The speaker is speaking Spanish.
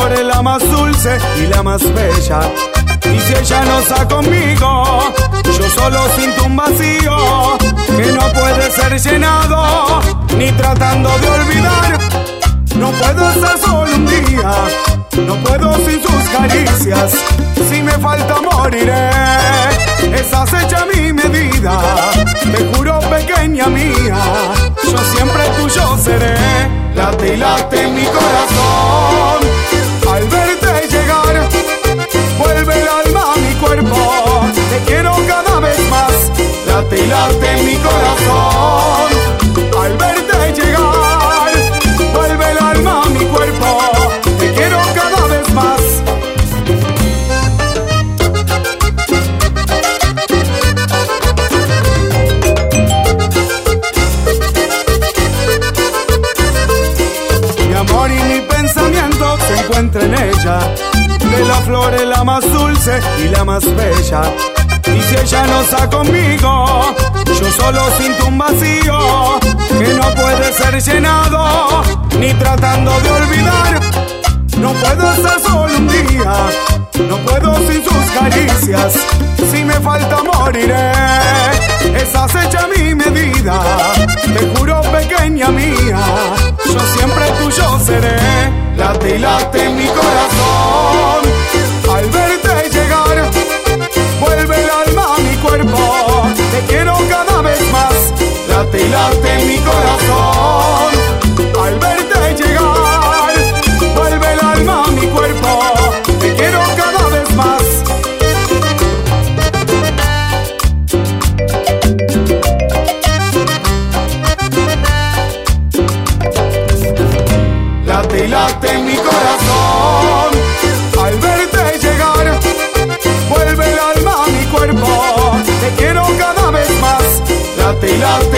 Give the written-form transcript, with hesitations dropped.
flor es la más dulce y la más bella. Y si ella no está conmigo, yo solo siento un vacío que no puede ser llenado, ni tratando de olvidar. No puedo estar solo un día, no puedo sin sus caricias. Si me falta moriré, esa es hecha mi medida. Te juro, pequeña mía, yo siempre tuyo seré. Late y late en mi corazón al verte llegar. Vuelve el alma a mi cuerpo, te quiero cada vez más. Late y late en mi corazón al verte llegar. Vuelve el alma a mi cuerpo, te quiero cada vez más. Mi amor y mi pensamiento se encuentran en ella. De la flor es la más dulce y la más bella. Y si ella no está conmigo, yo solo siento un vacío que no puede ser llenado, ni tratando de olvidar. No puedo estar solo un día, no puedo sin sus caricias. Si me falta moriré, esa es hecha mi medida. Te juro, pequeña mía, yo siempre tuyo seré. Late y late en mi corazón al verte llegar. Vuelve el alma a mi cuerpo, te quiero cada vez más. Late y late en mi corazón al verte llegar. Vuelve el alma a mi cuerpo, te quiero cada vez más. Late y late en mi corazón al verte llegar. Vuelve el alma a mi cuerpo, te quiero cada vez más. Late y late